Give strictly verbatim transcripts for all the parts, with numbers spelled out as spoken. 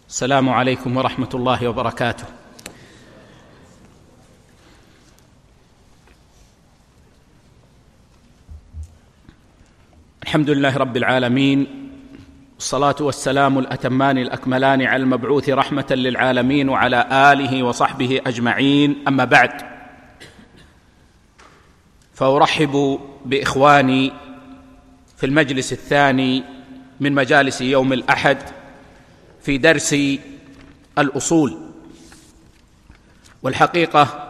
السلام عليكم ورحمة الله وبركاته. الحمد لله رب العالمين، والصلاة والسلام الأتمان الأكملان على المبعوث رحمة للعالمين وعلى آله وصحبه أجمعين، أما بعد، فأرحب بإخواني في المجلس الثاني من مجالس يوم الأحد في درس الأصول. والحقيقة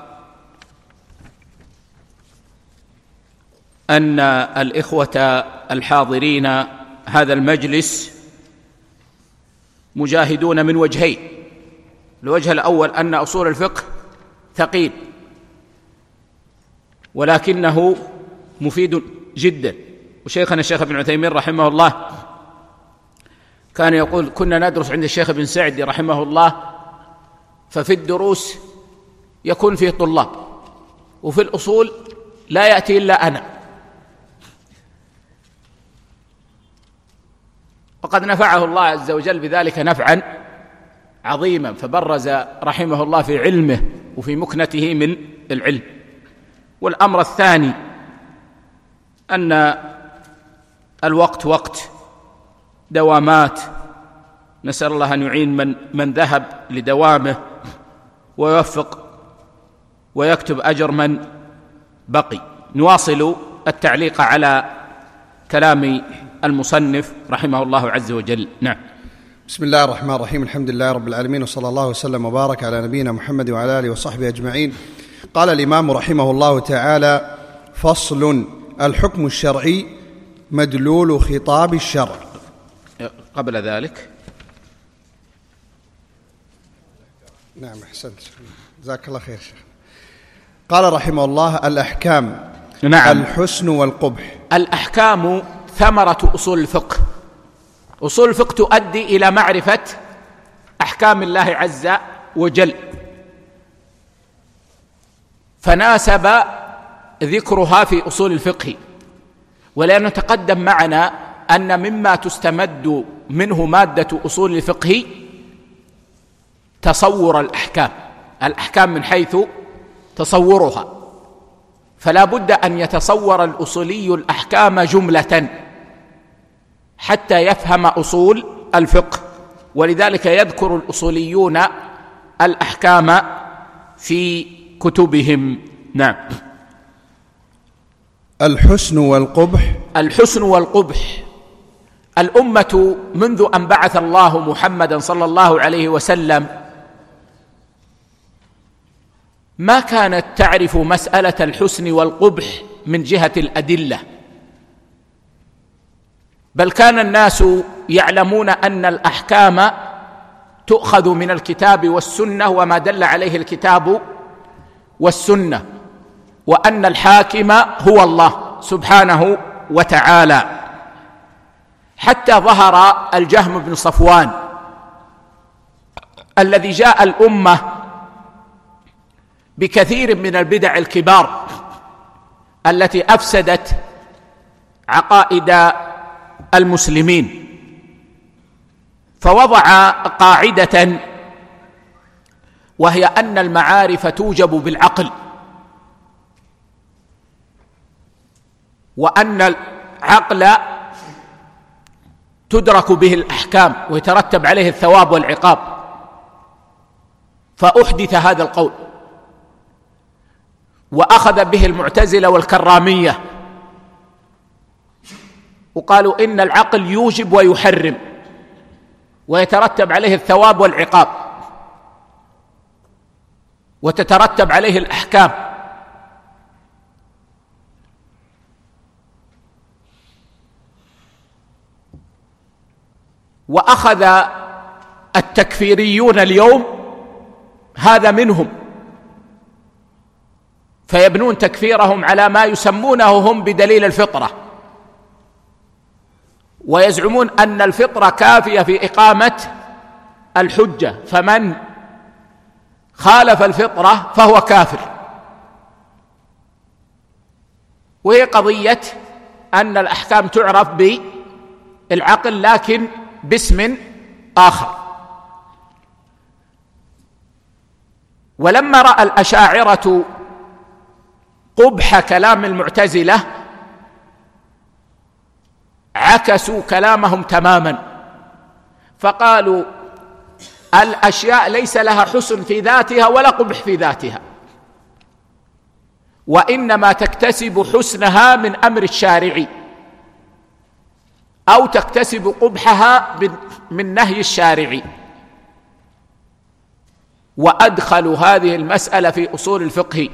أن الإخوة الحاضرين هذا المجلس مجاهدون من وجهين. الوجه الأول أن أصول الفقه ثقيل ولكنه مفيد جدا، وشيخنا الشيخ ابن عثيمين رحمه الله كان يقول: كنا ندرس عند الشيخ ابن سعدي رحمه الله، ففي الدروس يكون فيه طلاب، وفي الأصول لا يأتي إلا أنا. وقد نفعه الله عز وجل بذلك نفعا عظيما، فبرز رحمه الله في علمه وفي مكنته من العلم. والأمر الثاني أن الوقت وقت دوامات، نسأل الله أن يعين من, من ذهب لدوامه ويوفق ويكتب أجر من بقي. نواصل التعليق على كلام المصنف رحمه الله عز وجل. نعم. بسم الله الرحمن الرحيم، الحمد لله رب العالمين، وصلى الله وسلم وبارك على نبينا محمد وعلى آله وصحبه أجمعين. قال الإمام رحمه الله تعالى: فصل: الحكم الشرعي مدلول خطاب الشرع. قبل ذلك نعم أحسنت، جزاك الله خير شيخ. قال رحمه الله: الأحكام. نعم. الحسن والقبح. الأحكام ثمرة أصول الفقه. أصول الفقه تؤدي إلى معرفة أحكام الله عز وجل، فناسب ذكرها في أصول الفقه، ولأنه تقدم معنا أن مما تستمد منه مادة أصول الفقه تصور الأحكام، الأحكام من حيث تصورها، فلا بد أن يتصور الأصولي الأحكام جملة حتى يفهم أصول الفقه، ولذلك يذكر الأصوليون الأحكام في كتبهم. نعم. الحسن والقبح. الحسن والقبح. الأمة منذ أن بعث الله محمدا صلى الله عليه وسلم ما كانت تعرف مسألة الحسن والقبح من جهة الأدلة، بل كان الناس يعلمون أن الأحكام تؤخذ من الكتاب والسنة وما دل عليه الكتاب والسنة، وأن الحاكم هو الله سبحانه وتعالى، حتى ظهر الجهم بن صفوان الذي جاء الأمة بكثير من البدع الكبار التي أفسدت عقائد المسلمين، فوضع قاعدة وهي أن المعارف توجب بالعقل، وأن العقل تدرك به الأحكام ويترتب عليه الثواب والعقاب. فأحدث هذا القول وأخذ به المعتزلة والكرامية، وقالوا إن العقل يوجب ويحرم ويترتب عليه الثواب والعقاب وتترتب عليه الأحكام. وأخذ التكفيريون اليوم هذا منهم، فيبنون تكفيرهم على ما يسمونه هم بدليل الفطرة، ويزعمون أن الفطرة كافية في إقامة الحجة، فمن خالف الفطرة فهو كافر. وهي قضية أن الأحكام تعرف بالعقل لكن باسم آخر. ولما رأى الأشاعرة قبح كلام المعتزلة عكسوا كلامهم تماما، فقالوا الأشياء ليس لها حسن في ذاتها ولا قبح في ذاتها، وإنما تكتسب حسنها من أمر الشارع أو تكتسب قبحها من نهي الشارع. وأدخلوا هذه المسألة في أصول الفقه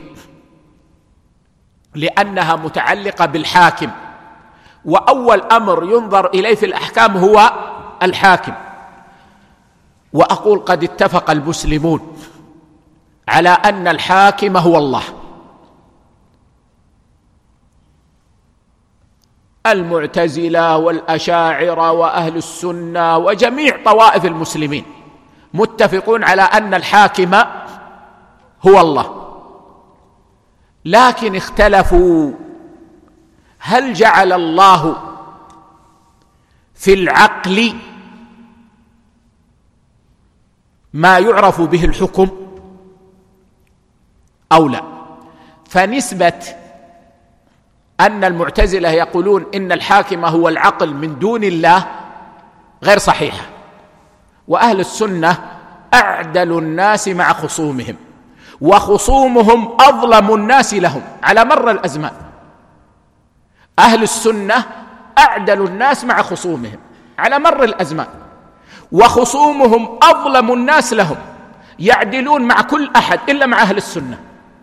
لأنها متعلقة بالحاكم، وأول أمر ينظر إليه في الأحكام هو الحاكم. وأقول قد اتفق المسلمون على أن الحاكم هو الله. المعتزلة والأشاعرة وأهل السنة وجميع طوائف المسلمين متفقون على أن الحاكم هو الله، لكن اختلفوا هل جعل الله في العقل ما يعرف به الحكم أو لا. فنسبة أن المعتزلة يقولون إن الحاكم هو العقل من دون الله غير صحيحة، وأهل السنة أعدل الناس مع خصومهم، وخصومهم أظلم الناس لهم على مر الأزمان. أهل السنة أعدل الناس مع خصومهم على مر الأزمان، وخصومهم أظلم الناس لهم، يعدلون مع كل أحد إلا مع أهل السنة.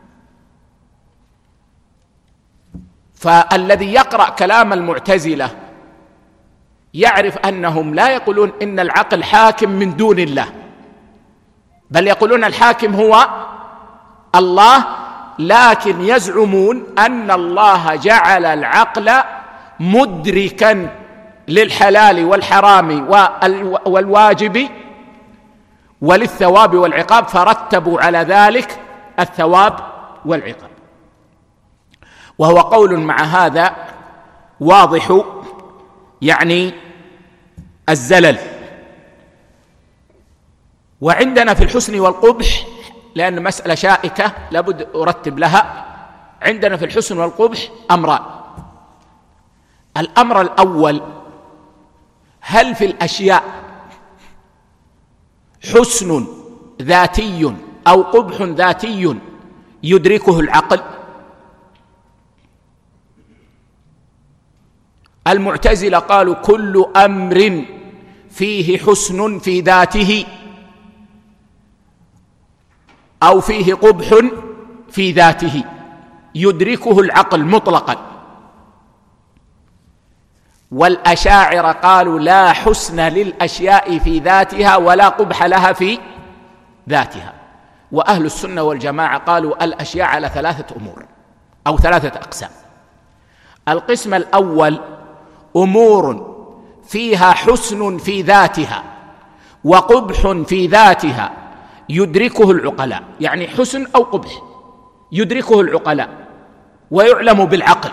فالذي يقرأ كلام المعتزلة يعرف أنهم لا يقولون إن العقل حاكم من دون الله، بل يقولون الحاكم هو الله، لكن يزعمون أن الله جعل العقل مدركا للحلال والحرام والواجب وللثواب والعقاب، فرتبوا على ذلك الثواب والعقاب. وهو قول مع هذا واضح يعني الزلل. وعندنا في الحسن والقبح، لأن مسألة شائكة لابد أرتب لها، عندنا في الحسن والقبح أمران. الأمر الأول، هل في الأشياء حسن ذاتي أو قبح ذاتي يدركه العقل؟ المعتزلة قالوا كل أمر فيه حسن في ذاته أو فيه قبح في ذاته يدركه العقل مطلقا. والأشاعرة قالوا لا حسن للأشياء في ذاتها ولا قبح لها في ذاتها. وأهل السنة والجماعة قالوا الأشياء على ثلاثة أمور أو ثلاثة أقسام. القسم الأول أمور فيها حسن في ذاتها وقبح في ذاتها يدركه العقلاء، يعني حسن أو قبح يدركه العقلاء ويعلم بالعقل.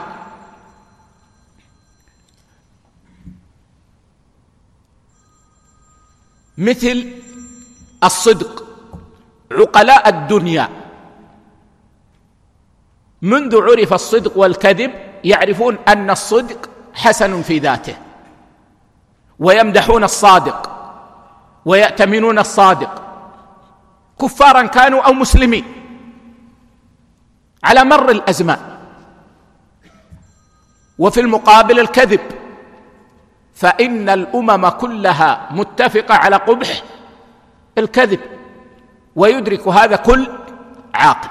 مثل الصدق، عقلاء الدنيا منذ عرف الصدق والكذب يعرفون أن الصدق حسن في ذاته، ويمدحون الصادق ويأتمنون الصادق، كفارا كانوا أو مسلمين، على مر الأزمان. وفي المقابل الكذب، فإن الأمم كلها متفقة على قبح الكذب، ويدرك هذا كل عاقل.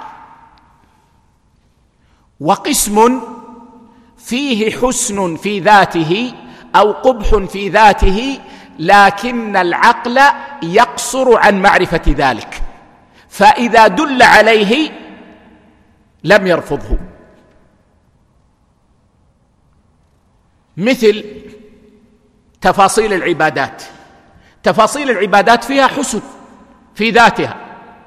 وقسم فيه حسن في ذاته أو قبح في ذاته، لكن العقل يقصر عن معرفة ذلك، فإذا دل عليه لم يرفضه. مثل تفاصيل العبادات، تفاصيل العبادات فيها حسن في ذاتها،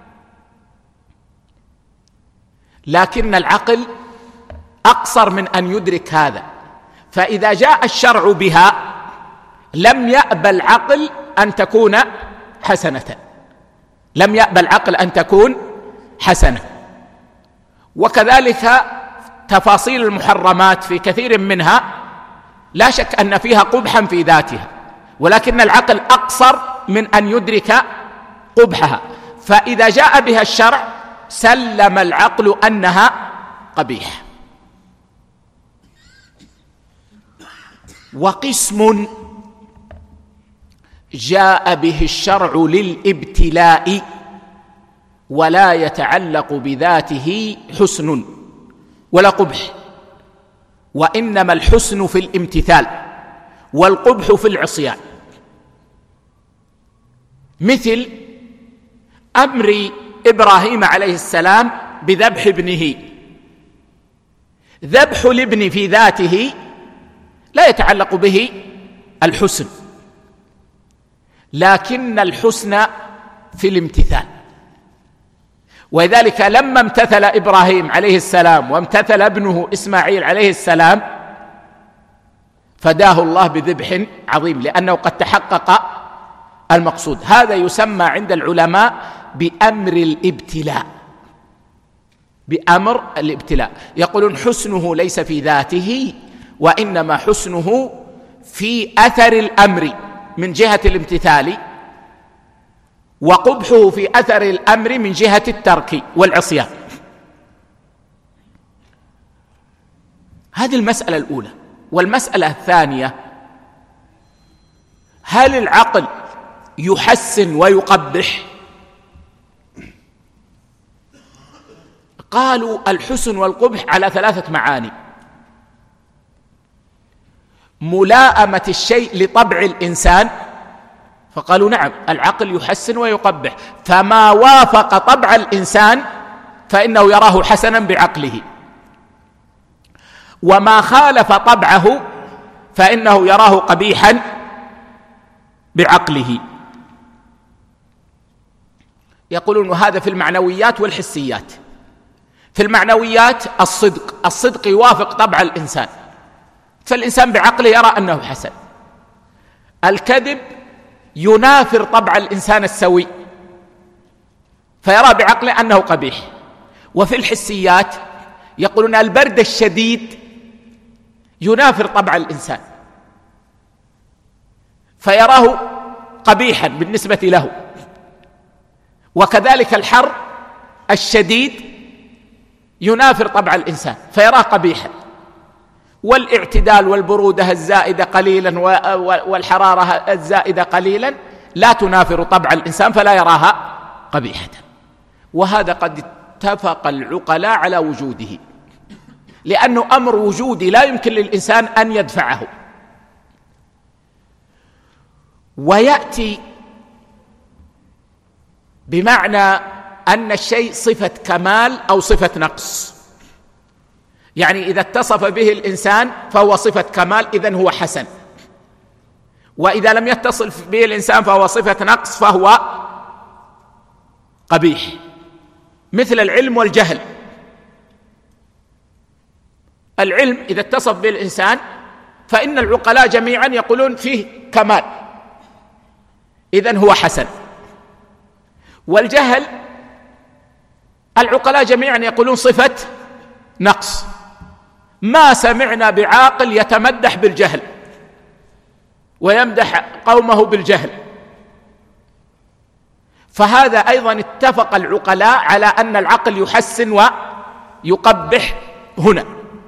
لكن العقل أقصر من أن يدرك هذا، فإذا جاء الشرع بها لم يأبى العقل أن تكون حسنة، لم يأبى العقل أن تكون حسنة. وكذلك تفاصيل المحرمات في كثير منها لا شك أن فيها قبحا في ذاتها، ولكن العقل أقصر من أن يدرك قبحها، فإذا جاء بها الشرع سلم العقل أنها قبيحة. وقسم جاء به الشرع للابتلاء ولا يتعلق بذاته حسن ولا قبح، وإنما الحسن في الامتثال والقبح في العصيان، مثل أمر إبراهيم عليه السلام بذبح ابنه. ذبح الابن في ذاته لا يتعلق به الحسن، لكن الحسن في الامتثال. ولذلك لما امتثل إبراهيم عليه السلام وامتثل ابنه إسماعيل عليه السلام فداه الله بذبح عظيم، لأنه قد تحقق المقصود. هذا يسمى عند العلماء بأمر الابتلاء، بأمر الابتلاء. يقولون حسنه ليس في ذاته، وإنما حسنه في أثر الأمر من جهة الامتثال، وقبحه في أثر الأمر من جهة الترك والعصيان. هذه المسألة الأولى. والمسألة الثانية: هل العقل يحسن ويقبح؟ قالوا الحسن والقبح على ثلاثة معاني: ملائمة الشيء لطبع الإنسان، فقالوا نعم العقل يحسن ويقبح، فما وافق طبع الإنسان فإنه يراه حسنا بعقله، وما خالف طبعه فإنه يراه قبيحا بعقله. يقولون هذا في المعنويات والحسيات. في المعنويات الصدق، الصدق يوافق طبع الإنسان، فالإنسان بعقله يرى أنه حسن. الكذب ينافر طبع الإنسان السوي فيرى بعقله أنه قبيح. وفي الحسيات يقولون البرد الشديد ينافر طبع الإنسان فيراه قبيحا بالنسبة له، وكذلك الحر الشديد ينافر طبع الإنسان فيراه قبيحا. والاعتدال والبرودة الزائدة قليلا والحرارة الزائدة قليلا لا تنافر طبع الإنسان فلا يراها قبيحة. وهذا قد اتفق العقلاء على وجوده، لأنه أمر وجودي لا يمكن للإنسان أن يدفعه. ويأتي بمعنى أن الشيء صفة كمال أو صفة نقص، يعني إذا اتصف به الإنسان فهو صفة كمال إذن هو حسن، وإذا لم يتصف به الإنسان فهو صفة نقص فهو قبيح، مثل العلم والجهل. العلم إذا اتصف به الإنسان فإن العقلاء جميعا يقولون فيه كمال إذن هو حسن، والجهل العقلاء جميعا يقولون صفة نقص. ما سمعنا بعاقل يتمدح بالجهل ويمدح قومه بالجهل. فهذا أيضا اتفق العقلاء على أن العقل يحسن ويقبح هنا.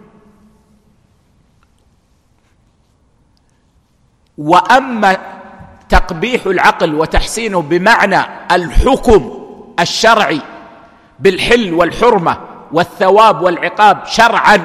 وأما تقبيح العقل وتحسينه بمعنى الحكم الشرعي بالحل والحرمة والثواب والعقاب شرعا،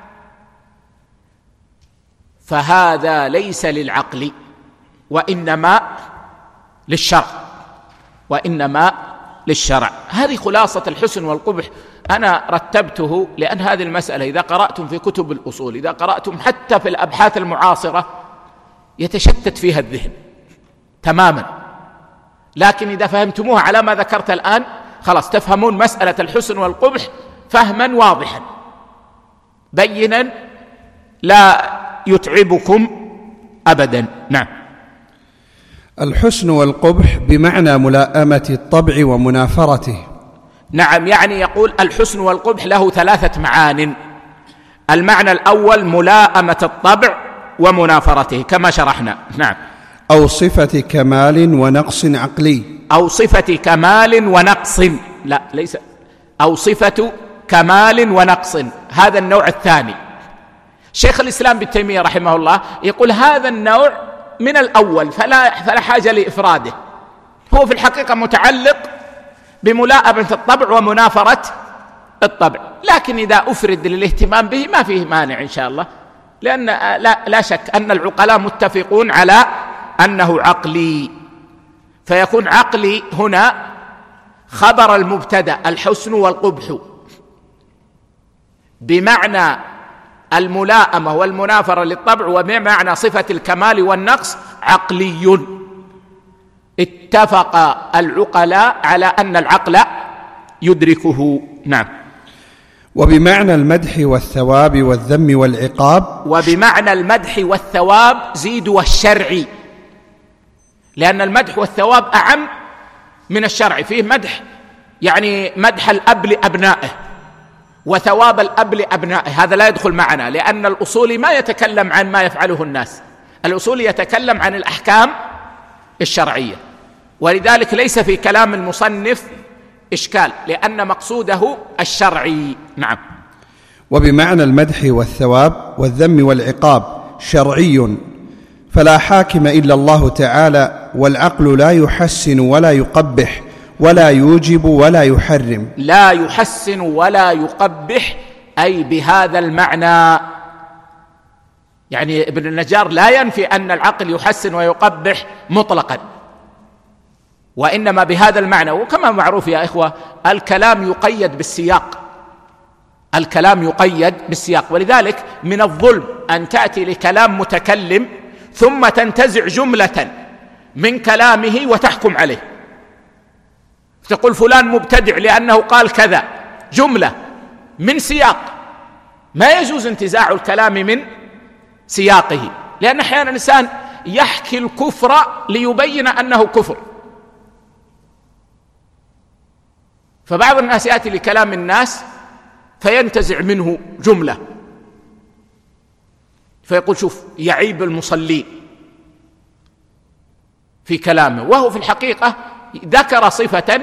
فهذا ليس للعقل وإنما للشرع، وإنما للشرع. هذه خلاصة الحسن والقبح. أنا رتبته لأن هذه المسألة إذا قرأتم في كتب الأصول، إذا قرأتم حتى في الأبحاث المعاصرة يتشتت فيها الذهن تماما، لكن إذا فهمتموها على ما ذكرت الآن خلاص تفهمون مسألة الحسن والقبح فهما واضحا بينا لا يتعبكم أبدا. نعم. الحسن والقبح بمعنى ملائمة الطبع ومنافرته. نعم، يعني يقول الحسن والقبح له ثلاثة معان. المعنى الأول ملائمة الطبع ومنافرته كما شرحنا. نعم. أو صفة كمال ونقص عقلي. أو صفة كمال ونقص، لا ليس أو صفة كمال ونقص، هذا النوع الثاني. شيخ الإسلام ابن تيمية رحمه الله يقول هذا النوع من الأول فلا, فلا حاجة لإفراده، هو في الحقيقة متعلق بملائمة الطبع ومنافرة الطبع، لكن إذا أفرد للاهتمام به ما فيه مانع إن شاء الله، لأن لا, لا شك أن العقلاء متفقون على أنه عقلي، فيكون عقلي هنا خبر المبتدأ الحسن والقبح بمعنى الملائمة والمنافرة للطبع وبمعنى صفة الكمال والنقص عقلي. اتفق العقلاء على أن العقل يدركه. نعم. وبمعنى المدح والثواب والذم والعقاب. وبمعنى المدح والثواب زيد والشرع، لأن المدح والثواب أعم من الشرع، فيه مدح يعني مدح الأب لأبنائه وثواب الأب لأبنائه، هذا لا يدخل معنا، لأن الأصولي ما يتكلم عن ما يفعله الناس، الأصولي يتكلم عن الأحكام الشرعية، ولذلك ليس في كلام المصنف إشكال لأن مقصوده الشرعي. نعم. وبمعنى المدح والثواب والذم والعقاب شرعي، فلا حاكم إلا الله تعالى، والعقل لا يحسن ولا يقبح ولا يوجب ولا يحرم. لا يحسن ولا يقبح أي بهذا المعنى، يعني ابن النجار لا ينفي أن العقل يحسن ويقبح مطلقا، وإنما بهذا المعنى. وكما معروف يا إخوة الكلام يقيد بالسياق، الكلام يقيد بالسياق، ولذلك من الظلم أن تأتي لكلام متكلم ثم تنتزع جملة من كلامه وتحكم عليه، تقول فلان مبتدع لأنه قال كذا، جملة من سياق، ما يجوز انتزاع الكلام من سياقه، لأن أحيانا الإنسان يحكي الكفر ليبين أنه كفر، فبعض الناس يأتي لكلام الناس فينتزع منه جملة فيقول شوف يعيب المصلين في كلامه، وهو في الحقيقة ذكر صفة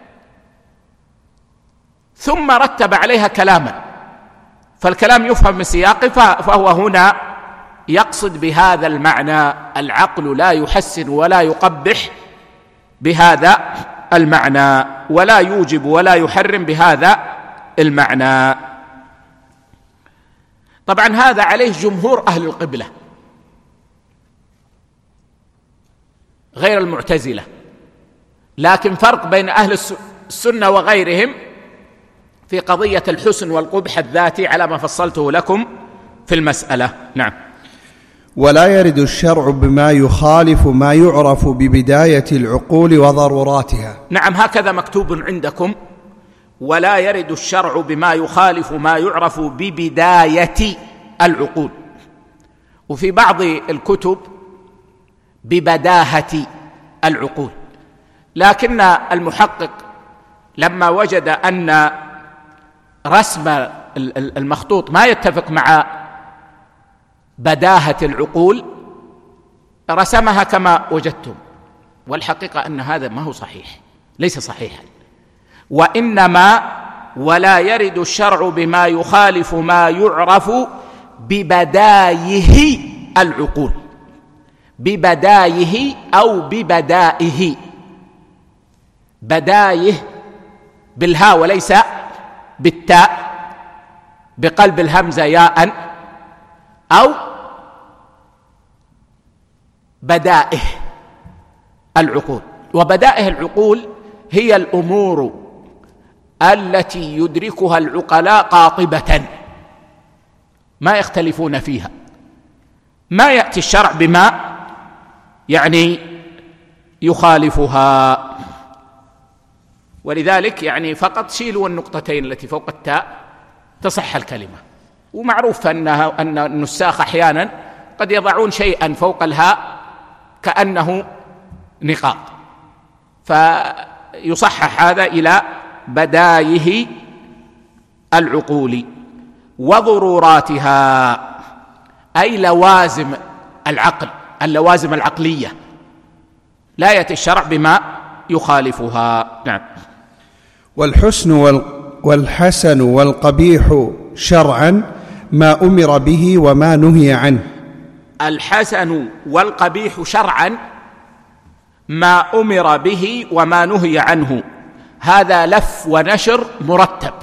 ثم رتب عليها كلاما، فالكلام يفهم من سياقه، فهو هنا يقصد بهذا المعنى العقل لا يحسن ولا يقبح بهذا المعنى، ولا يوجب ولا يحرم بهذا المعنى. طبعا هذا عليه جمهور أهل القبلة غير المعتزلة، لكن فرق بين أهل السنة وغيرهم في قضية الحسن والقبح الذاتي على ما فصلته لكم في المسألة. نعم. ولا يرد الشرع بما يخالف ما يعرف ببداية العقول وضروراتها. نعم، هكذا مكتوب عندكم، ولا يرد الشرع بما يخالف ما يعرف ببداية العقول، وفي بعض الكتب ببداهة العقول، لكن المحقق لما وجد أن رسم المخطوط ما يتفق مع بداهة العقول رسمها كما وجدتم، والحقيقة أن هذا ما هو صحيح، ليس صحيحا، وإنما ولا يرد الشرع بما يخالف ما يعرف ببدايه العقول، ببدايه أو ببدائه، بدايه بالهاء وليس بالتاء، بقلب الهمزة ياء، أو بدائه العقول. وبدائه العقول هي الأمور التي يدركها العقلاء قاطبة ما يختلفون فيها، ما يأتي الشرع بما يعني يخالفها، ولذلك يعني فقط شيلوا النقطتين التي فوق التاء تصح الكلمة. ومعروف أنها أن النساخ أحيانا قد يضعون شيئا فوق الهاء كأنه نقاط، فيصحح هذا إلى بدايه العقول وضروراتها، أي لوازم العقل، اللوازم العقلية، لا يأتي الشرع بما يخالفها. نعم. والحسن والحسن والقبيح شرعا ما أمر به وما نهي عنه. الحسن والقبيح شرعا ما أمر به وما نهي عنه، هذا لف ونشر مرتب.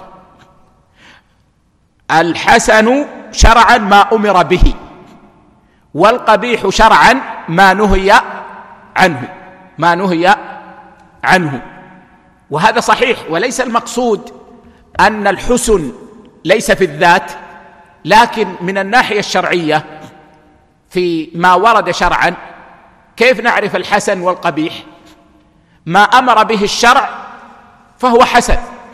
الحسن شرعا ما أمر به، والقبيح شرعا ما نهي عنه ما نهي عنه وهذا صحيح، وليس المقصود أن الحسن ليس في الذات، لكن من الناحية الشرعية في ما ورد شرعا كيف نعرف الحسن والقبيح؟ ما أمر به الشرع فهو حسن،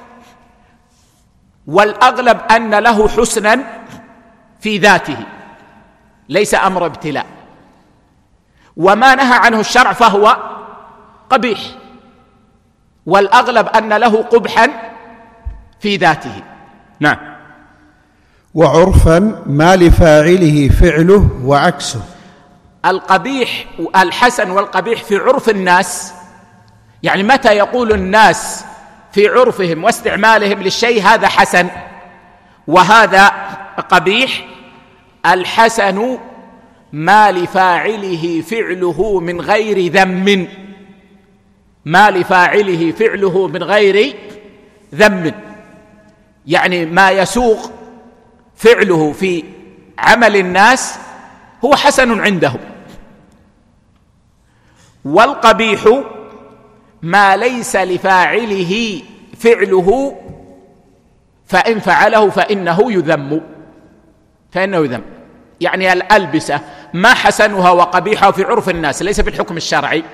والأغلب أن له حسنا في ذاته ليس أمر ابتلاء، وما نهى عنه الشرع فهو قبيح، والأغلب أن له قبحا في ذاته. نعم. وعرفا ما لفاعله فعله وعكسه. القبيح الحسن والقبيح في عرف الناس، يعني متى يقول الناس في عرفهم واستعمالهم للشيء هذا حسن وهذا قبيح. الحسن ما لفاعله فعله من غير ذم، ما لفاعله فعله من غير ذم، يعني ما يسوق فعله في عمل الناس هو حسن عندهم. والقبيح ما ليس لفاعله فعله فإن فعله فإنه يذم فإنه يذم يعني الألبسة ما حسنها وقبيحها في عرف الناس، ليس في الحكم الشرعي.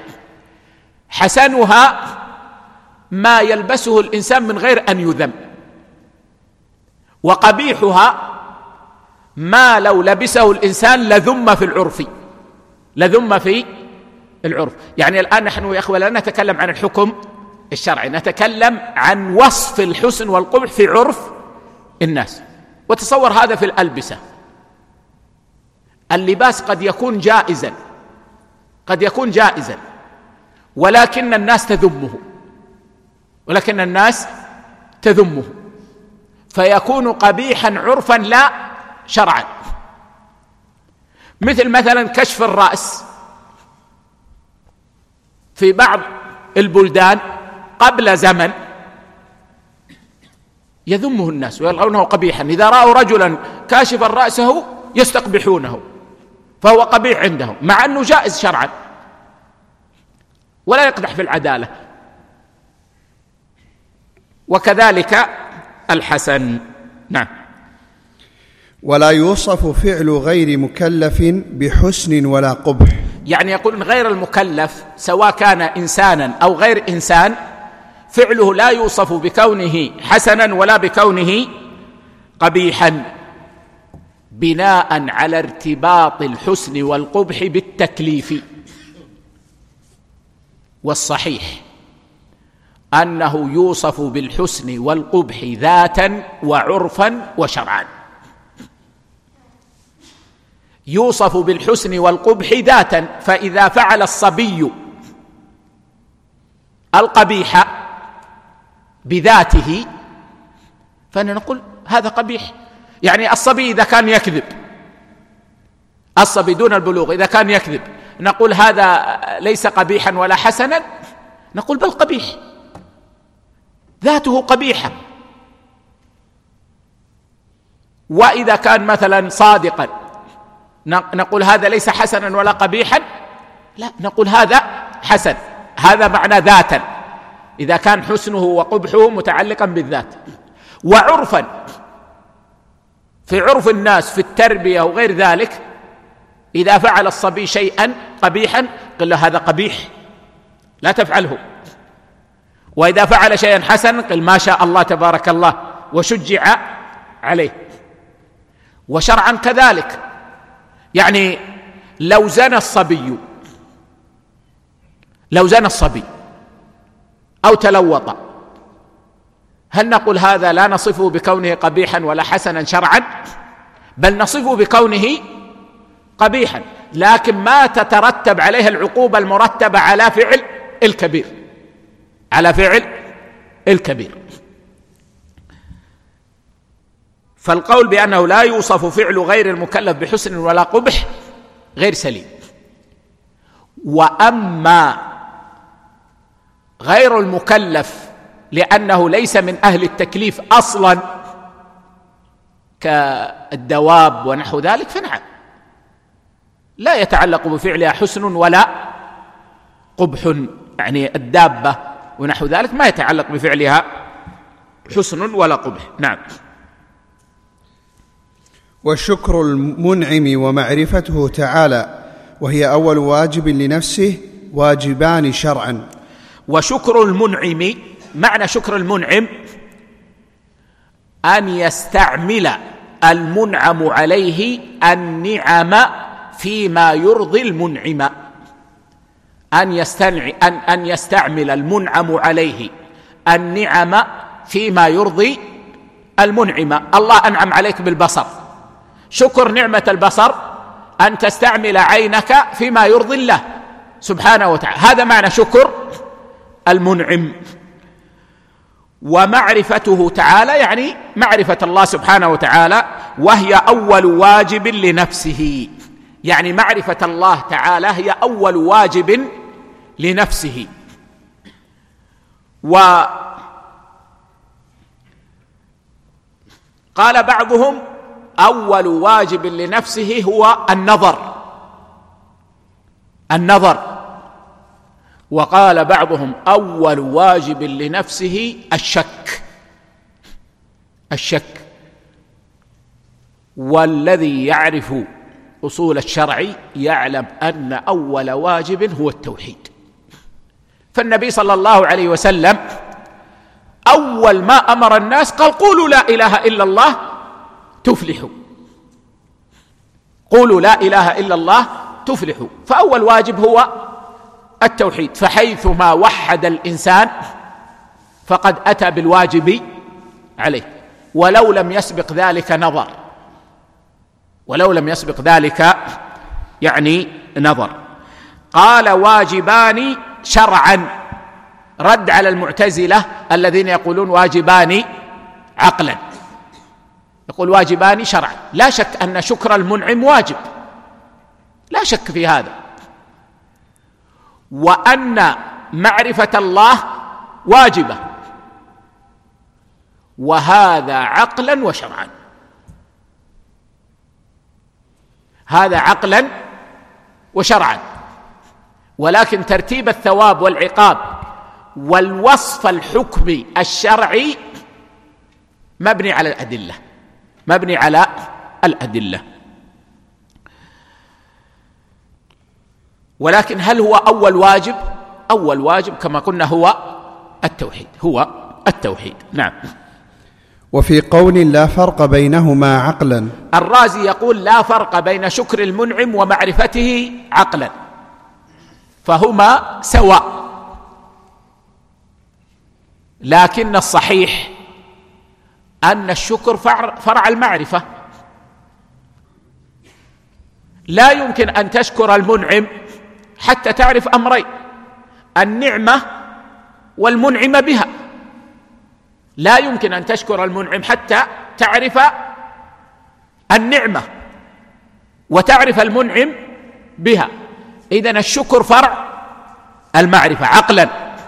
حسنها ما يلبسه الإنسان من غير أن يذم، وقبيحها ما لو لبسه الإنسان لذم في العرف لذم في العرف. يعني الآن نحن يا أخوة لا نتكلم عن الحكم الشرعي، نتكلم عن وصف الحسن والقبح في عرف الناس. وتصور هذا في الألبسة، اللباس قد يكون جائزا قد يكون جائزا ولكن الناس تذمه ولكن الناس تذمه فيكون قبيحا عرفا لا شرعا. مثل مثلا كشف الرأس في بعض البلدان قبل زمن يذمه الناس ويلغونه قبيحا، إذا رأوا رجلا كاشفا رأسه يستقبحونه فهو قبيح عندهم، مع أنه جائز شرعا ولا يقدح في العدالة. وكذلك الحسن. نعم. ولا يوصف فعل غير مكلف بحسن ولا قبح، يعني يقول غير المكلف سواء كان إنسانا أو غير إنسان فعله لا يوصف بكونه حسنا ولا بكونه قبيحا، بناء على ارتباط الحسن والقبح بالتكليف. والصحيح أنه يوصف بالحسن والقبح ذاتا وعرفا وشرعا. يوصف بالحسن والقبح ذاتا، فإذا فعل الصبي القبيح بذاته فأنا نقول هذا قبيح. يعني الصبي إذا كان يكذب، الصبي دون البلوغ إذا كان يكذب نقول هذا ليس قبيحا ولا حسنا، نقول بل قبيح، ذاته قبيحة. وإذا كان مثلا صادقا نقول هذا ليس حسنا ولا قبيحا، لا نقول هذا حسن، هذا معنى ذاتا إذا كان حسنه وقبحه متعلقا بالذات. وعرفا في عرف الناس في التربية وغير ذلك إذا فعل الصبي شيئا قبيحا قل له هذا قبيح لا تفعله، وإذا فعل شيئا حسنا قل ما شاء الله تبارك الله وشجع عليه. وشرعا كذلك، يعني لو زنى الصبي لو زنى الصبي أو تلوط هل نقول هذا لا نصفه بكونه قبيحا ولا حسنا شرعا؟ بل نصفه بكونه قبيحا، لكن ما تترتب عليه العقوبة المرتبة على فعل الكبير، على فعل الكبير. فالقول بأنه لا يوصف فعل غير المكلف بحسن ولا قبح غير سليم. وأما غير المكلف لأنه ليس من أهل التكليف أصلا كالدواب ونحو ذلك فنعم، لا يتعلق بفعلها حسن ولا قبح، يعني الدابة ونحو ذلك ما يتعلق بفعلها حسن ولا قبح. نعم. والشكر المنعم ومعرفته تعالى وهي أول واجب لنفسه واجبان شرعا. وشكر المنعم، معنى شكر المنعم أن يستعمل المنعم عليه النعم فيما يرضي المنعم، أن يستنع أن أن يستعمل المنعم عليه النعم فيما يرضي المنعم. الله أنعم عليك بالبصر، شكر نعمة البصر أن تستعمل عينك فيما يرضي الله سبحانه وتعالى، هذا معنى شكر المنعم. ومعرفته تعالى يعني معرفة الله سبحانه وتعالى، وهي أول واجب لنفسه، يعني معرفة الله تعالى هي أول واجب لنفسه. وقال بعضهم أول واجب لنفسه هو النظر النظر وقال بعضهم أول واجب لنفسه الشك الشك والذي يعرف أصول الشرع يعلم أن أول واجب هو التوحيد. فالنبي صلى الله عليه وسلم أول ما أمر الناس قال قولوا لا إله إلا الله تفلحوا، قولوا لا إله إلا الله تفلحوا. فأول واجب هو التوحيد، فحيثما وحد الإنسان فقد أتى بالواجب عليه، ولو لم يسبق ذلك نظر ولو لم يسبق ذلك يعني نظر. قال واجبان شرعا، رد على المعتزلة الذين يقولون واجبان عقلا، يقول واجبان شرعا. لا شك أن شكر المنعم واجب، لا شك في هذا، وأن معرفة الله واجبة، وهذا عقلا وشرعا، هذا عقلا وشرعا. ولكن ترتيب الثواب والعقاب والوصف الحكمي الشرعي مبني على الأدلة مبني على الأدلة. ولكن هل هو أول واجب؟ أول واجب كما قلنا هو التوحيد هو التوحيد. نعم. وفي قول لا فرق بينهما عقلا، الرازي يقول لا فرق بين شكر المنعم ومعرفته عقلا، فهما سواء، لكن الصحيح أن الشكر فرع المعرفة. لا يمكن أن تشكر المنعم حتى تعرف أمرين: النعمة والمنعم بها. لا يمكن أن تشكر المنعم حتى تعرف النعمة وتعرف المنعم بها. إذن الشكر فرع المعرفة عقلا،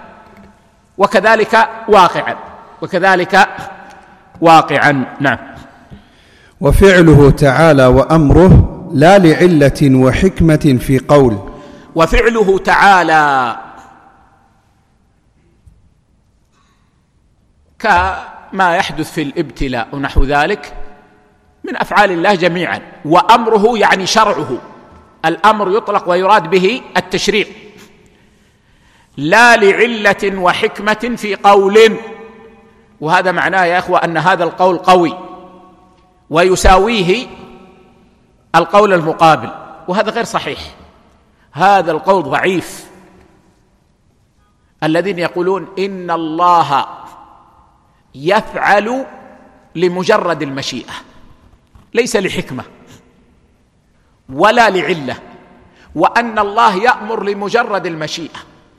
وكذلك واقعا وكذلك واقعا. نعم. وفعله تعالى وأمره لا لعلة وحكمة في قول. وفعله تعالى كما يحدث في الابتلاء ونحو ذلك من أفعال الله جميعا، وأمره يعني شرعه، الأمر يطلق ويراد به التشريع. لا لعلة وحكمة في قول، وهذا معناه يا أخوة أن هذا القول قوي ويساويه القول المقابل، وهذا غير صحيح، هذا القول ضعيف. الذين يقولون إن الله يفعل لمجرد المشيئة، ليس لحكمة ولا لعلة، وأن الله يأمر لمجرد المشيئة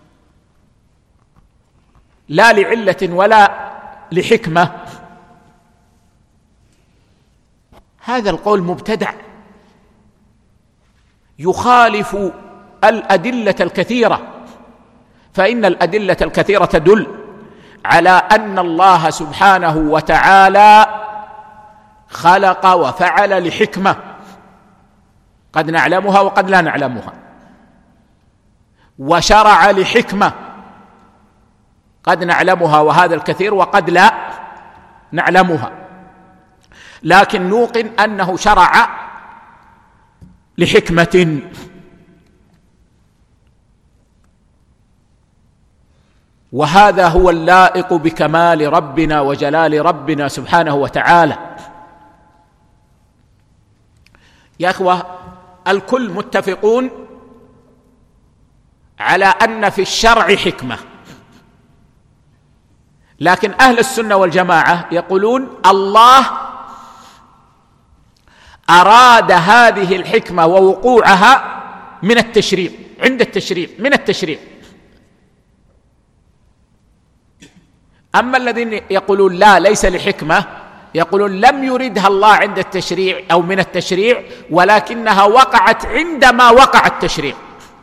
لا لعلة ولا لحكمة، هذا القول مبتدع يخالف الأدلة الكثيرة، فإن الأدلة الكثيرة تدل على أن الله سبحانه وتعالى خلق وفعل لحكمة قد نعلمها وقد لا نعلمها، وشرع لحكمة قد نعلمها وهذا الكثير وقد لا نعلمها، لكن نوقن أنه شرع لحكمة. وهذا هو اللائق بكمال ربنا وجلال ربنا سبحانه وتعالى. يا أخوة، الكل متفقون على أن في الشرع حكمة، لكن أهل السنة والجماعة يقولون الله أراد هذه الحكمة ووقوعها من التشريع، عند التشريع، من التشريع. أما الذين يقولون لا ليس لحكمة، يقولون لم يردها الله عند التشريع أو من التشريع، ولكنها وقعت عندما وقع التشريع.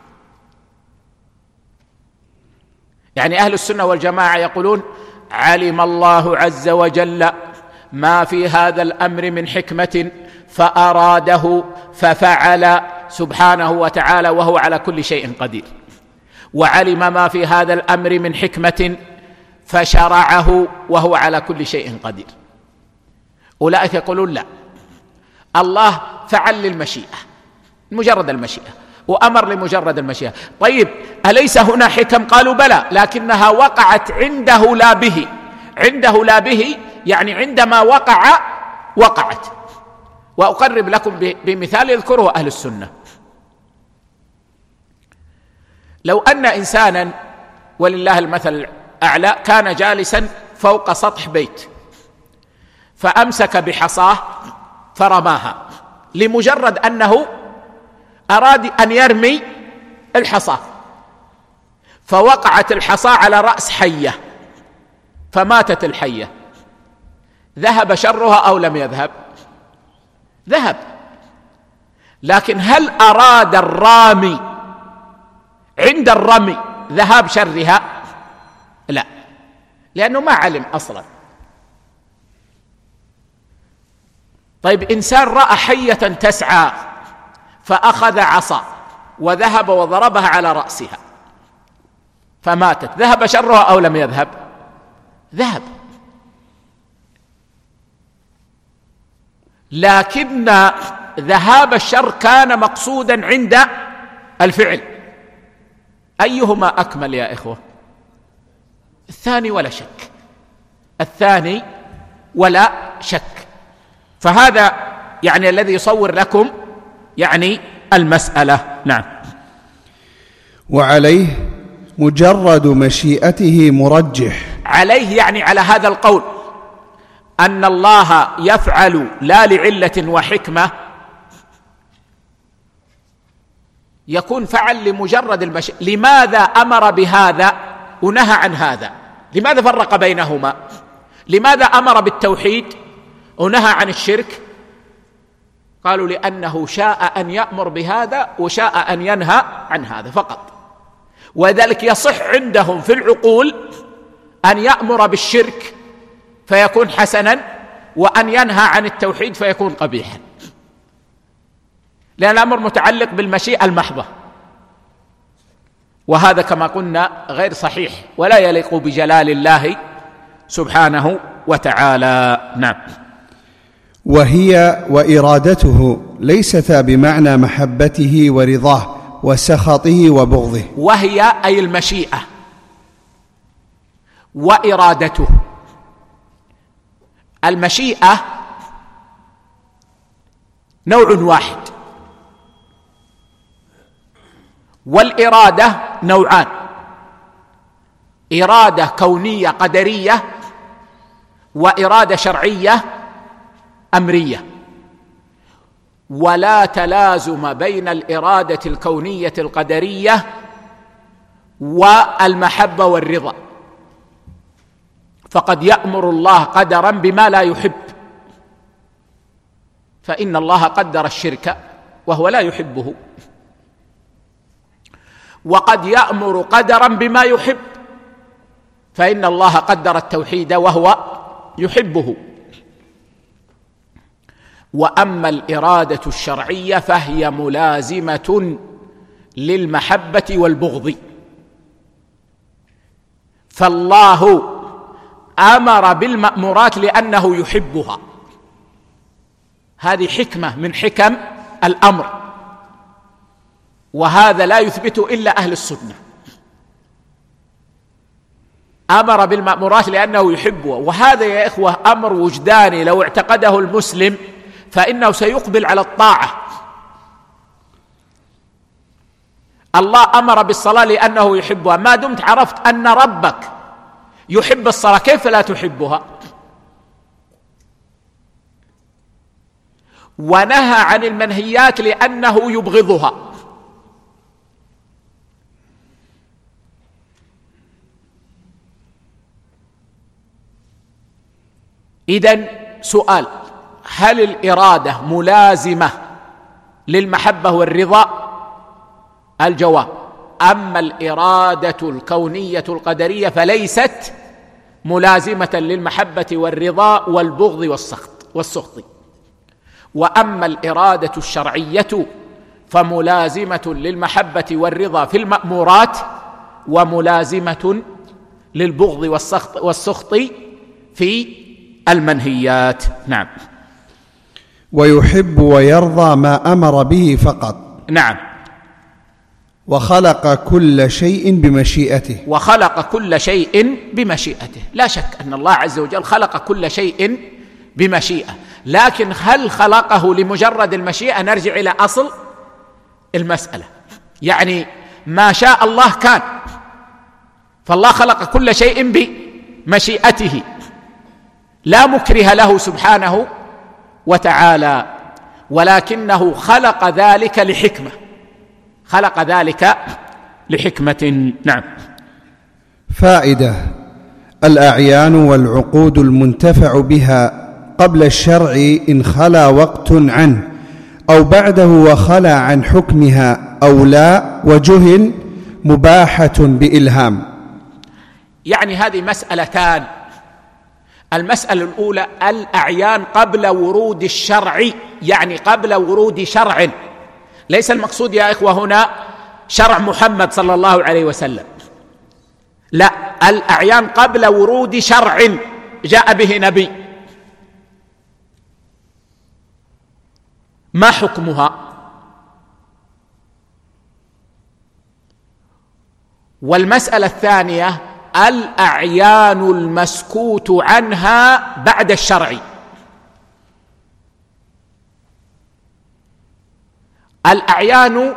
يعني أهل السنة والجماعة يقولون علم الله عز وجل ما في هذا الأمر من حكمة فأراده ففعل سبحانه وتعالى وهو على كل شيء قدير، وعلم ما في هذا الأمر من حكمة فشرعه وهو على كل شيء قدير. أولئك يقولون لا، الله فعل للمشيئة، مجرد المشيئة، وأمر لمجرد المشيئة. طيب أليس هنا حكم؟ قالوا بلى، لكنها وقعت عنده لا به. عنده لا به يعني عندما وقع وقعت. وأقرب لكم بمثال يذكره أهل السنة. لو أن إنسانا ولله المثل الأعلى كان جالسا فوق سطح بيت، فأمسك بحصاه فرماها لمجرد أنه أراد أن يرمي الحصاة، فوقعت الحصاة على رأس حية فماتت الحية، ذهب شرها أو لم يذهب؟ ذهب. لكن هل أراد الرامي عند الرمي ذهاب شرها؟ لا، لأنه ما علم أصلا. طيب إنسان رأى حية تسعى فأخذ عصا وذهب وضربها على رأسها فماتت، ذهب شرها أو لم يذهب؟ ذهب. لكن ذهاب الشر كان مقصودا عند الفعل. أيهما أكمل يا إخوة؟ الثاني ولا شك، الثاني ولا شك. فهذا يعني الذي يصور لكم يعني المسألة. نعم. وعليه مجرد مشيئته مرجح. عليه يعني على هذا القول أن الله يفعل لا لعلة وحكمة، يكون فعل لمجرد المشيئة. لماذا أمر بهذا ونهى عن هذا؟ لماذا فرق بينهما؟ لماذا أمر بالتوحيد ونهى عن الشرك؟ قالوا لأنه شاء أن يأمر بهذا وشاء أن ينهى عن هذا فقط. وذلك يصح عندهم في العقول أن يأمر بالشرك فيكون حسنا، وأن ينهى عن التوحيد فيكون قبيحا، لأن الأمر متعلق بالمشيئة المحضة، وهذا كما قلنا غير صحيح ولا يليق بجلال الله سبحانه وتعالى. نعم. وهي وإرادته ليستا بمعنى محبته ورضاه وسخطه وبغضه. وهي أي المشيئة وإرادته. المشيئة نوع واحد، والإرادة نوعان: إرادة كونية قدرية، وإرادة شرعية أمرية، ولا تلازم بين الإرادة الكونية القدرية والمحبة والرضا، فقد يأمر الله قدرا بما لا يحب، فإن الله قدر الشرك وهو لا يحبه، وقد يأمر قدرا بما يحب، فإن الله قدر التوحيد وهو يحبه. وأما الإرادة الشرعية فهي ملازمة للمحبة والبغض، فالله أمر بالمأمورات لأنه يحبها، هذه حكمة من حكم الأمر، وهذا لا يثبت إلا أهل السنة. أمر بالمأمورات لأنه يحبها، وهذا يا إخوة أمر وجداني لو اعتقده المسلم فإنه سيقبل على الطاعة. الله أمر بالصلاة لأنه يحبها، ما دمت عرفت أن ربك يحب الصلاة كيف لا تحبها؟ ونهى عن المنهيات لأنه يبغضها. إذن سؤال: هل الإرادة ملازمة للمحبة والرضا؟ الجواب: أما الإرادة الكونية القدرية فليست ملازمة للمحبة والرضا والبغض والسخط والسخط، وأما الإرادة الشرعية فملازمة للمحبة والرضا في المأمورات، وملازمة للبغض والسخط والسخط في المنهيات. نعم. ويحب ويرضى ما أمر به فقط. نعم. وخلق كل شيء بمشيئته. وخلق كل شيء بمشيئته، لا شك أن الله عز وجل خلق كل شيء بمشيئة، لكن هل خلقه لمجرد المشيئة؟ نرجع إلى أصل المسألة، يعني ما شاء الله كان، فالله خلق كل شيء بمشيئته لا مكره له سبحانه وتعالى، ولكنه خلق ذلك لحكمة، خلق ذلك لحكمة. نعم. فائدة: الأعيان والعقود المنتفع بها قبل الشرع إن خلا وقت عنه أو بعده وخلا عن حكمها أو لا وجهل مباحة بإلهام. يعني هذه مسألتان: المسألة الأولى الأعيان قبل ورود الشرع، يعني قبل ورود شرع، ليس المقصود يا إخوة هنا شرع محمد صلى الله عليه وسلم، لا، الأعيان قبل ورود شرع جاء به نبي. ما حكمها؟ والمسألة الثانية الأعيان المسكوت عنها بعد الشرع. الأعيان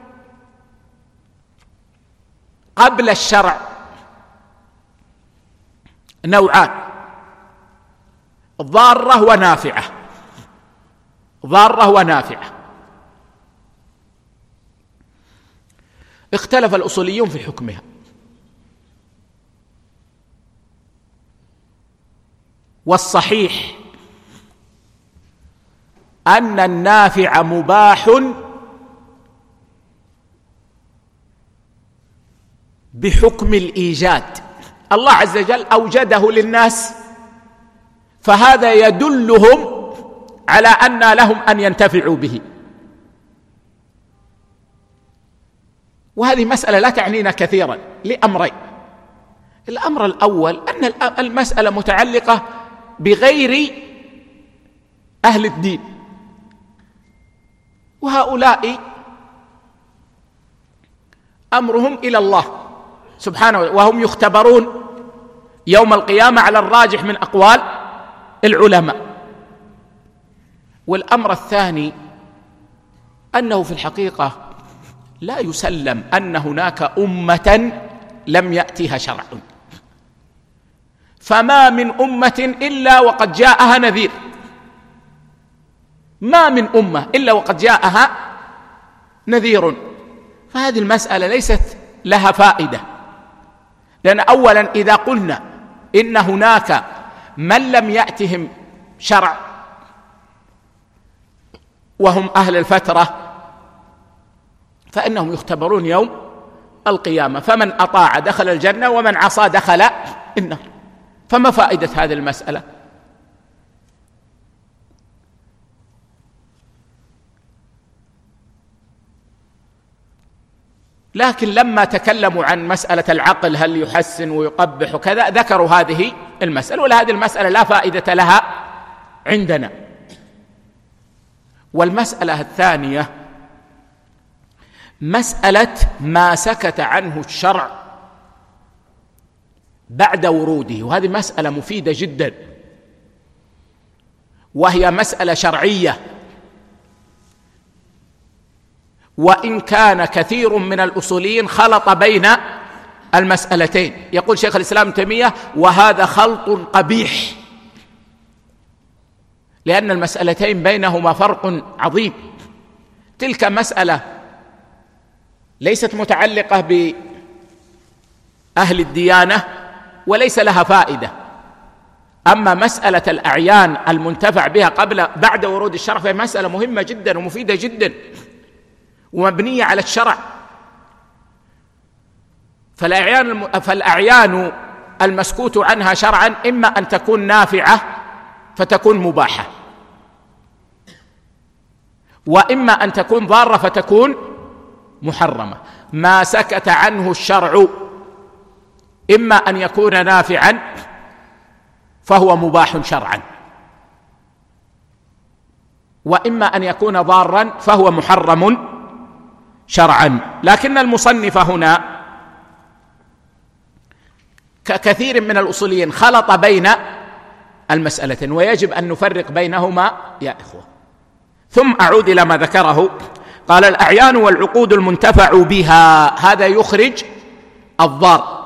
قبل الشرع نوعان: ضارة ونافعة. ضارة ونافعة. اختلف الأصوليون في حكمها، والصحيح أن النافع مباح بحكم الإيجاد، الله عز وجل أوجده للناس، فهذا يدلهم على أن لهم أن ينتفعوا به. وهذه مسألة لا تعنينا كثيرا لأمرين: الأمر الأول أن المسألة متعلقة بغير أهل الدين، وهؤلاء أمرهم إلى الله سبحانه، وهم يختبرون يوم القيامة على الراجح من أقوال العلماء. والأمر الثاني أنه في الحقيقة لا يسلم أن هناك أمة لم يأتها شرع، فما من أمة إلا وقد جاءها نذير، ما من أمة إلا وقد جاءها نذير. فهذه المسألة ليست لها فائدة، لأن أولا إذا قلنا إن هناك من لم يأتهم شرع وهم أهل الفترة فإنهم يختبرون يوم القيامة، فمن أطاع دخل الجنة ومن عصى دخل النار. فما فائدة هذه المسألة؟ لكن لما تكلموا عن مسألة العقل هل يحسن ويقبح وكذا ذكروا هذه المسألة، ولا هذه المسألة لا فائدة لها عندنا. والمسألة الثانية مسألة ما سكت عنه الشرع بعد وروده، وهذه مسألة مفيدة جدا، وهي مسألة شرعية، وإن كان كثير من الأصوليين خلط بين المسألتين. يقول شيخ الإسلام ابن تيمية: وهذا خلط قبيح، لأن المسألتين بينهما فرق عظيم. تلك مسألة ليست متعلقة بأهل الديانة وليس لها فائدة، أما مسألة الأعيان المنتفع بها قبل بعد ورود الشرع فهي مسألة مهمة جدا ومفيدة جدا ومبنية على الشرع. فالأعيان, فالأعيان المسكوت عنها شرعا إما أن تكون نافعة فتكون مباحة، وإما أن تكون ضارة فتكون محرمة. ما سكت عنه الشرع إما أن يكون نافعا فهو مباح شرعا، وإما أن يكون ضارا فهو محرم شرعا. لكن المصنف هنا ككثير من الأصوليين خلط بين المسألتين، ويجب أن نفرق بينهما يا إخوة. ثم أعود إلى ما ذكره، قال: الأعيان والعقود المنتفع بها، هذا يخرج الضار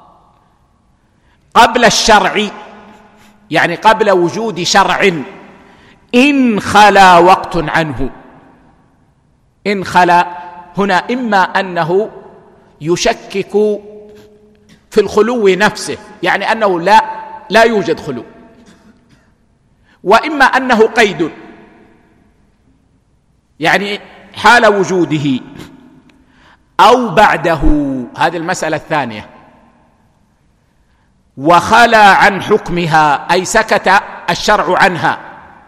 قبل الشرع، يعني قبل وجود شرع، إن خلا وقت عنه. إن خلا هنا إما أنه يشكك في الخلو نفسه، يعني أنه لا لا يوجد خلو، وإما أنه قيد، يعني حال وجوده أو بعده. هذه المسألة الثانية. وخلا عن حكمها أي سكت الشرع عنها،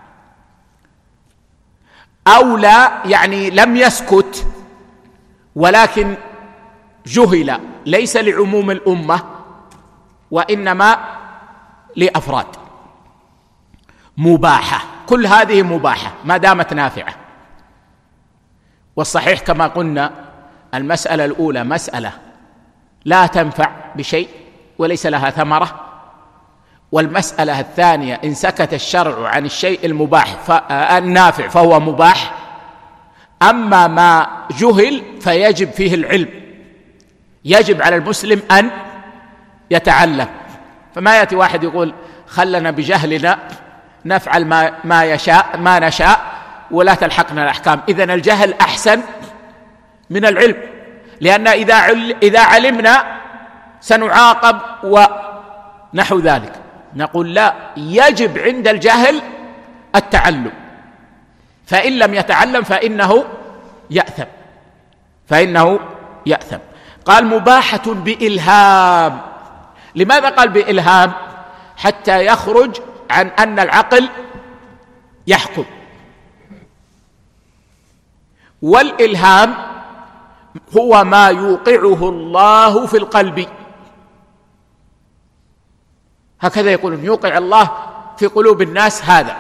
أو لا يعني لم يسكت ولكن جهل، ليس لعموم الأمة وإنما لأفراد. مباحة، كل هذه مباحة ما دامت نافعة. والصحيح كما قلنا المسألة الأولى مسألة لا تنفع بشيء وليس لها ثمرة، والمسألة الثانية إن سكت الشرع عن الشيء المباح النافع فهو مباح، أما ما جهل فيجب فيه العلم، يجب على المسلم أن يتعلم. فما يأتي واحد يقول خلنا بجهلنا نفعل ما ما يشاء ما نشاء ولا تلحقنا الأحكام. إذن الجهل أحسن من العلم، لأن إذا إذا علمنا سنعاقب ونحو ذلك. نقول لا، يجب عند الجهل التعلم، فإن لم يتعلم فإنه يأثم فإنه يأثم. قال: مباحة بإلهام. لماذا قال بإلهام؟ حتى يخرج عن أن العقل يحكم. والإلهام هو ما يوقعه الله في القلب، هكذا يقولون، يوقع الله في قلوب الناس هذا.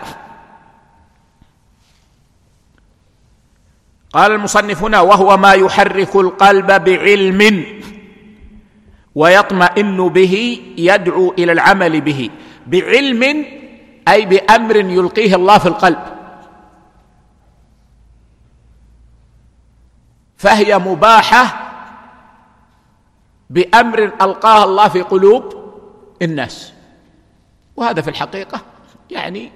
قال المصنف هنا: وهو ما يحرك القلب بعلم ويطمئن به، يدعو إلى العمل به. بعلم أي بأمر يلقيه الله في القلب، فهي مباحة بأمر ألقاه الله في قلوب الناس. وهذا في الحقيقة يعني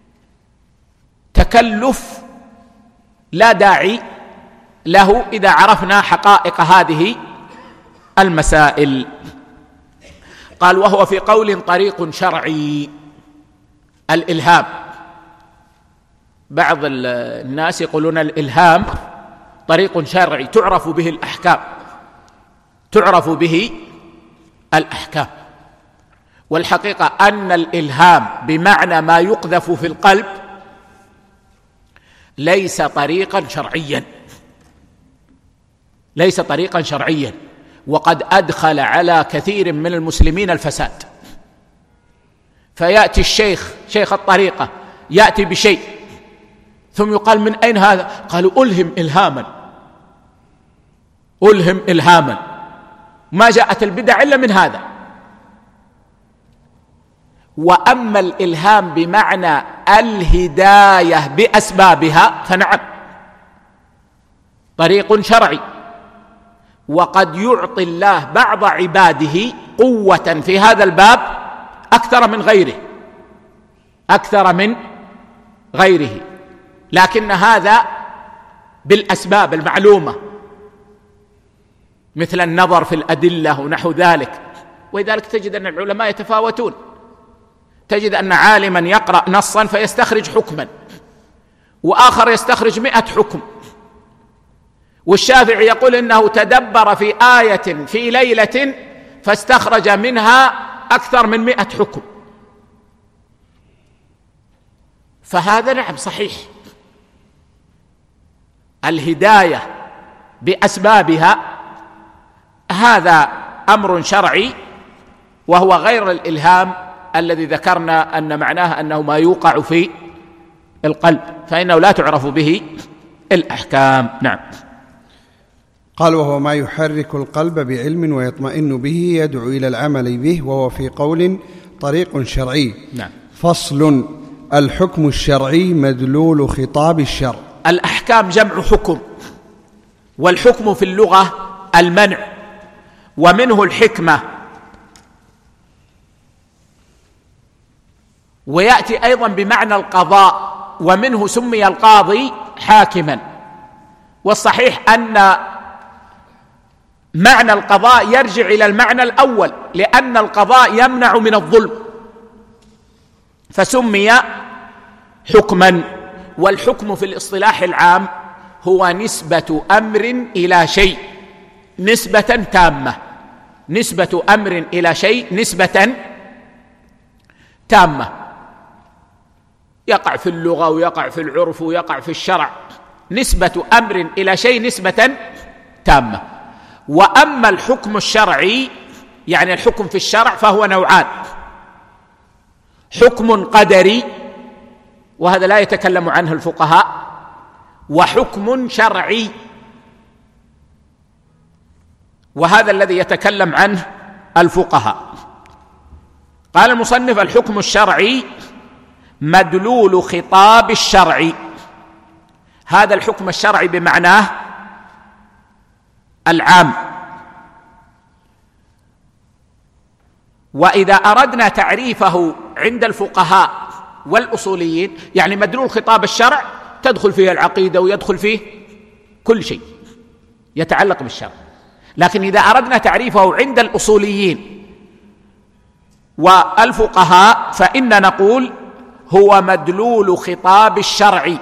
تكلف لا داعي له إذا عرفنا حقائق هذه المسائل. قال: وهو في قول طريق شرعي. الإلهام، بعض الناس يقولون الإلهام طريق شرعي تعرف به الأحكام، تعرف به الأحكام. والحقيقة أن الإلهام بمعنى ما يقذف في القلب ليس طريقا شرعيا، ليس طريقا شرعيا، وقد أدخل على كثير من المسلمين الفساد. فيأتي الشيخ شيخ الطريقة يأتي بشيء ثم يقال: من أين هذا؟ قالوا: ألهم إلهاما، ألهم إلهاما، ما جاءت البدع إلا من هذا. وأما الإلهام بمعنى الهداية بأسبابها فنعم طريق شرعي، وقد يعطي الله بعض عباده قوة في هذا الباب أكثر من غيره، أكثر من غيره، لكن هذا بالأسباب المعلومة مثل النظر في الأدلة ونحو ذلك. ولذلك تجد أن العلماء يتفاوتون، تجد أن عالما يقرأ نصا فيستخرج حكما، وآخر يستخرج مئة حكم. والشافعي يقول إنه تدبر في آية في ليلة فاستخرج منها أكثر من مئة حكم. فهذا نعم صحيح، الهداية بأسبابها هذا أمر شرعي، وهو غير الإلهام الذي ذكرنا أن معناه أنه ما يوقع في القلب، فإنه لا تعرف به الأحكام. نعم. قال: وهو ما يحرك القلب بعلم ويطمئن به يدعو إلى العمل به، وهو في قول طريق شرعي. نعم. فصل: الحكم الشرعي مدلول خطاب الشرع. الأحكام جمع حكم، والحكم في اللغة المنع، ومنه الحكمة، ويأتي أيضا بمعنى القضاء، ومنه سمي القاضي حاكما. والصحيح أن معنى القضاء يرجع إلى المعنى الأول، لأن القضاء يمنع من الظلم فسمي حكما. والحكم في الاصطلاح العام هو نسبة أمر إلى شيء نسبة تامة، نسبة أمر إلى شيء نسبة تامة، يقع في اللغة ويقع في العرف ويقع في الشرع، نسبة أمر إلى شيء نسبة تامة. وأما الحكم الشرعي يعني الحكم في الشرع فهو نوعان: حكم قدري، وهذا لا يتكلم عنه الفقهاء، وحكم شرعي، وهذا الذي يتكلم عنه الفقهاء. قال المصنف: الحكم الشرعي مدلول خطاب الشرع. هذا الحكم الشرعي بمعناه العام. وإذا أردنا تعريفه عند الفقهاء والأصوليين يعني مدلول خطاب الشرع تدخل فيه العقيدة ويدخل فيه كل شيء يتعلق بالشرع. لكن إذا أردنا تعريفه عند الأصوليين والفقهاء فإن نقول هو مدلول خطاب الشرع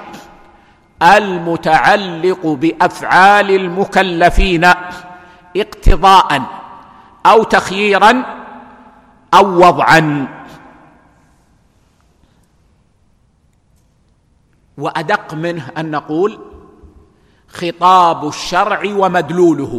المتعلق بأفعال المكلفين اقتضاء أو تخييرا أو وضعا. وأدق منه أن نقول خطاب الشرع ومدلوله،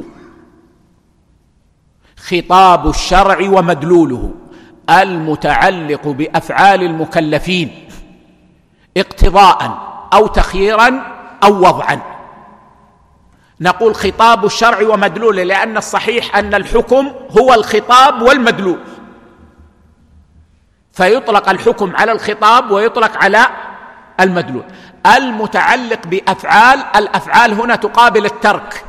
خطاب الشرع ومدلوله المتعلق بأفعال المكلفين اقتضاء أو تخييرا أو وضعا. نقول خطاب الشرع ومدلوله لأن الصحيح أن الحكم هو الخطاب والمدلول، فيطلق الحكم على الخطاب ويطلق على المدلول. المتعلق بأفعال، الأفعال هنا تقابل الترك،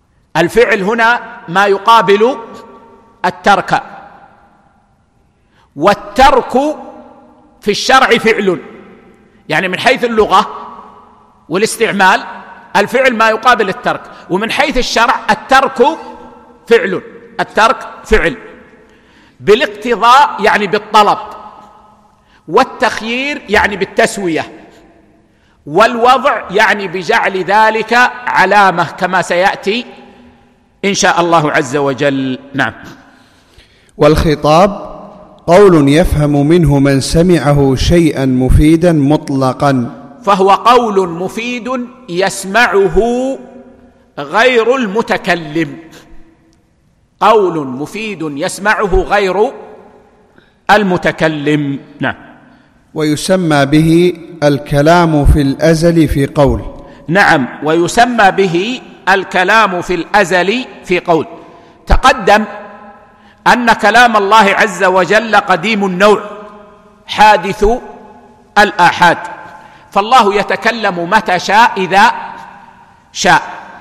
الفعل هنا ما يقابل الترك. والترك في الشرع فعل، يعني من حيث اللغة والاستعمال الفعل ما يقابل الترك، ومن حيث الشرع الترك فعل، الترك فعل بالاقتضاء يعني بالطلب، والتخيير يعني بالتسوية، والوضع يعني بجعل ذلك علامة كما سيأتي إن شاء الله عز وجل. نعم. والخطاب قول يفهم منه من سمعه شيئا مفيدا مطلقا، فهو قول مفيد يسمعه غير المتكلم، قول مفيد يسمعه غير المتكلم. نعم. ويسمى به الكلام في الأزل في قول. نعم، ويسمى به الكلام في الأزل في قول. تقدم أن كلام الله عز وجل قديم النوع حادث الآحاد، فالله يتكلم متى شاء إذا شاء،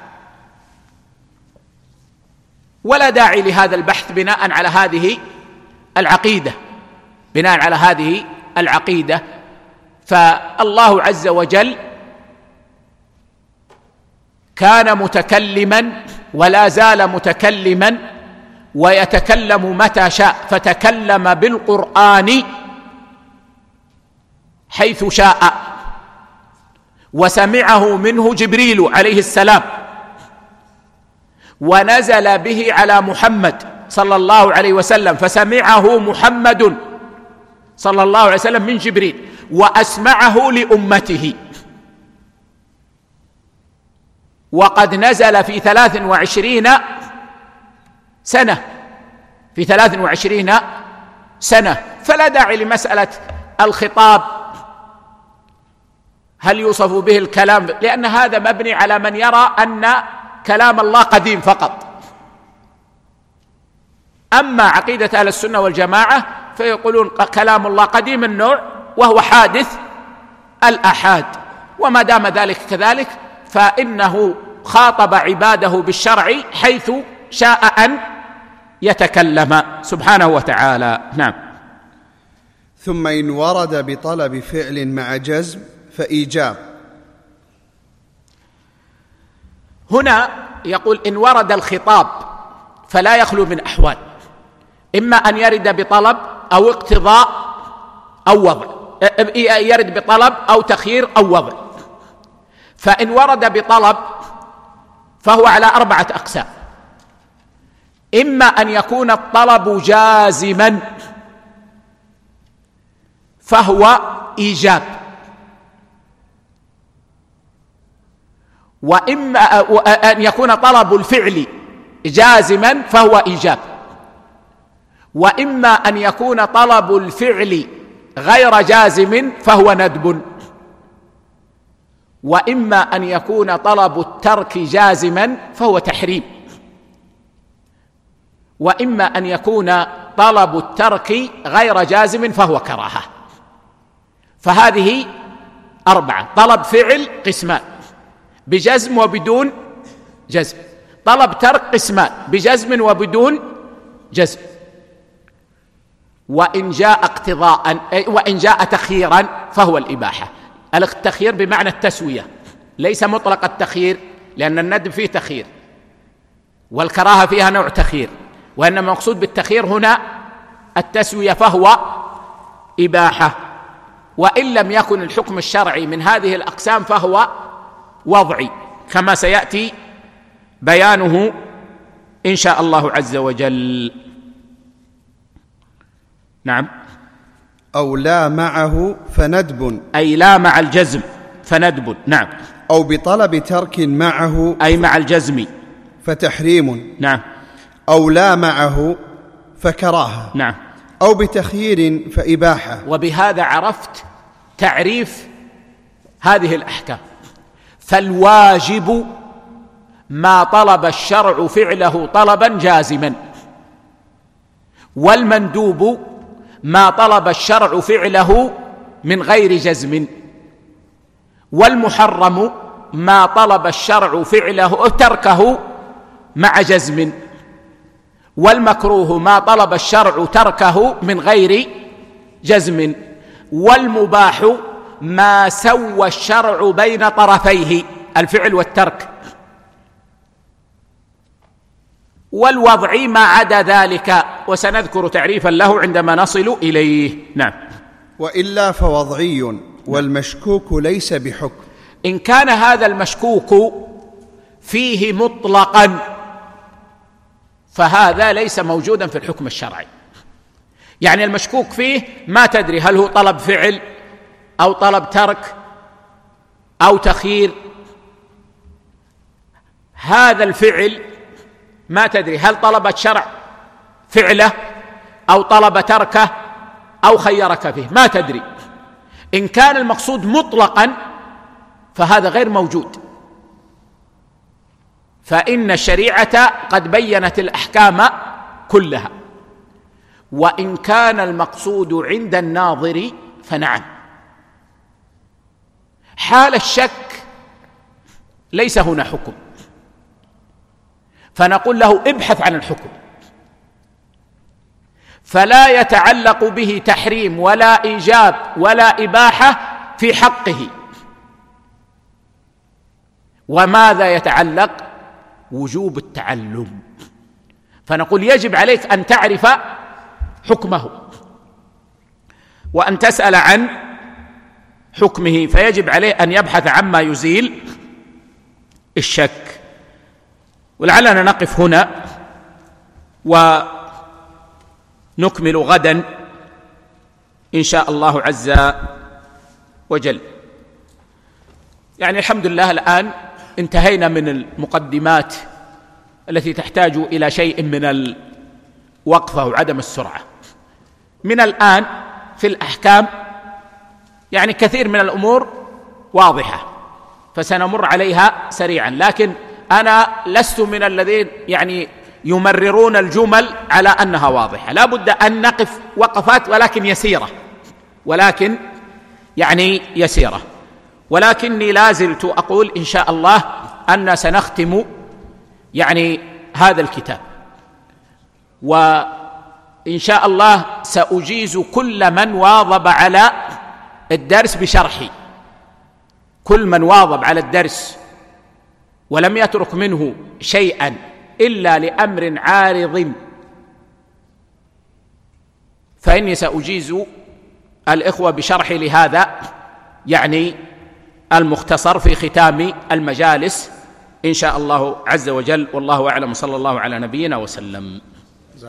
ولا داعي لهذا البحث بناء على هذه العقيدة، بناء على هذه العقيدة. فالله عز وجل كان متكلما ولا زال متكلما ويتكلم متى شاء، فتكلم بالقرآن حيث شاء، وسمعه منه جبريل عليه السلام، ونزل به على محمد صلى الله عليه وسلم فسمعه محمد صلى الله عليه وسلم من جبريل، وأسمعه لأمته. وقد نزل في ثلاث وعشرين سنة، في ثلاث وعشرين سنة، فلا داعي لمسألة الخطاب هل يوصف به الكلام، لأن هذا مبني على من يرى أن كلام الله قديم فقط. أما عقيدة أهل السنة والجماعة فيقولون كلام الله قديم النوع وهو حادث الآحاد، وما دام ذلك كذلك فإنه خاطب عباده بالشرع حيث شاء أن يتكلم سبحانه وتعالى. نعم. ثم إن ورد بطلب فعل مع جزم فإيجاب. هنا يقول إن ورد الخطاب فلا يخلو من أحوال، إما أن يرد بطلب أو اقتضاء أو وضع، يرد بطلب أو تخيير أو وضع. فإن ورد بطلب فهو على أربعة أقسام: إما أن يكون الطلب جازما فهو إيجاب، وإما أن يكون طلب الفعل جازما فهو إيجاب، وإما أن يكون طلب الفعل غير جازم فهو ندب، وإما أن يكون طلب الترك جازما فهو تحريم، وإما أن يكون طلب الترك غير جازم فهو كراهة. فهذه أربعة: طلب فعل قسمان بجزم وبدون جزم، طلب ترك قسمان بجزم وبدون جزم، وإن جاء اقتضاء وإن جاء تخييرا فهو الإباحة. التخيير بمعنى التسوية، ليس مطلق التخيير، لأن الندب فيه تخيير والكراهة فيها نوع تخيير، وإنما المقصود بالتخيير هنا التسوية فهو إباحة. وإن لم يكن الحكم الشرعي من هذه الأقسام فهو وضعي كما سيأتي بيانه إن شاء الله عز وجل. نعم. أو لا معه فندب، أي لا مع الجزم فندب. نعم. أو بطلب ترك معه، أي مع الجزم فتحريم. نعم. أو لا معه فكراهة. نعم. أو بتخيير فإباحة. وبهذا عرفت تعريف هذه الأحكام. فالواجب ما طلب الشرع فعله طلبا جازما، والمندوب ما طلب الشرع فعله من غير جزم، والمحرم ما طلب الشرع فعله أو تركه مع جزم، والمكروه ما طلب الشرع تركه من غير جزم. والمباح ما سوى الشرع بين طرفيه، الفعل والترك. والوضع ما عدا ذلك، وسنذكر تعريفا له عندما نصل إليه. نعم. وإلا فوضعي والمشكوك ليس بحكم. إن كان هذا المشكوك فيه مطلقا فهذا ليس موجودا في الحكم الشرعي. يعني المشكوك فيه ما تدري هل هو طلب فعل أو طلب ترك أو تخيير. هذا الفعل ما تدري هل طلب الشرع فعله أو طلب تركه أو خيرك فيه، ما تدري. إن كان المقصود مطلقا فهذا غير موجود، فإن الشريعة قد بينت الأحكام كلها. وإن كان المقصود عند الناظر فنعم. حال الشك ليس هنا حكم، فنقول له ابحث عن الحكم، فلا يتعلق به تحريم ولا إيجاب ولا إباحة في حقه. وماذا يتعلق؟ وجوب التعلم. فنقول يجب عليك أن تعرف حكمه وأن تسأل عن حكمه، فيجب عليه أن يبحث عما يزيل الشك. ولعلنا نقف هنا ونكمل غدا إن شاء الله عز وجل. يعني الحمد لله الآن انتهينا من المقدمات التي تحتاج إلى شيء من الوقفة وعدم السرعة. من الآن في الأحكام يعني كثير من الأمور واضحة، فسنمر عليها سريعا، لكن أنا لست من الذين يعني يمررون الجمل على أنها واضحة. لا بد أن نقف وقفات ولكن يسيرة، ولكن يعني يسيرة. ولكني لازلت أقول إن شاء الله أن سنختم يعني هذا الكتاب، وإن شاء الله سأجيز كل من واظب على الدرس بشرحي. كل من واظب على الدرس ولم يترك منه شيئا إلا لأمر عارض فإني سأجيز الإخوة بشرحي لهذا يعني المختصر في ختام المجالس إن شاء الله عز وجل. والله أعلم، صلى الله على نبينا وسلم.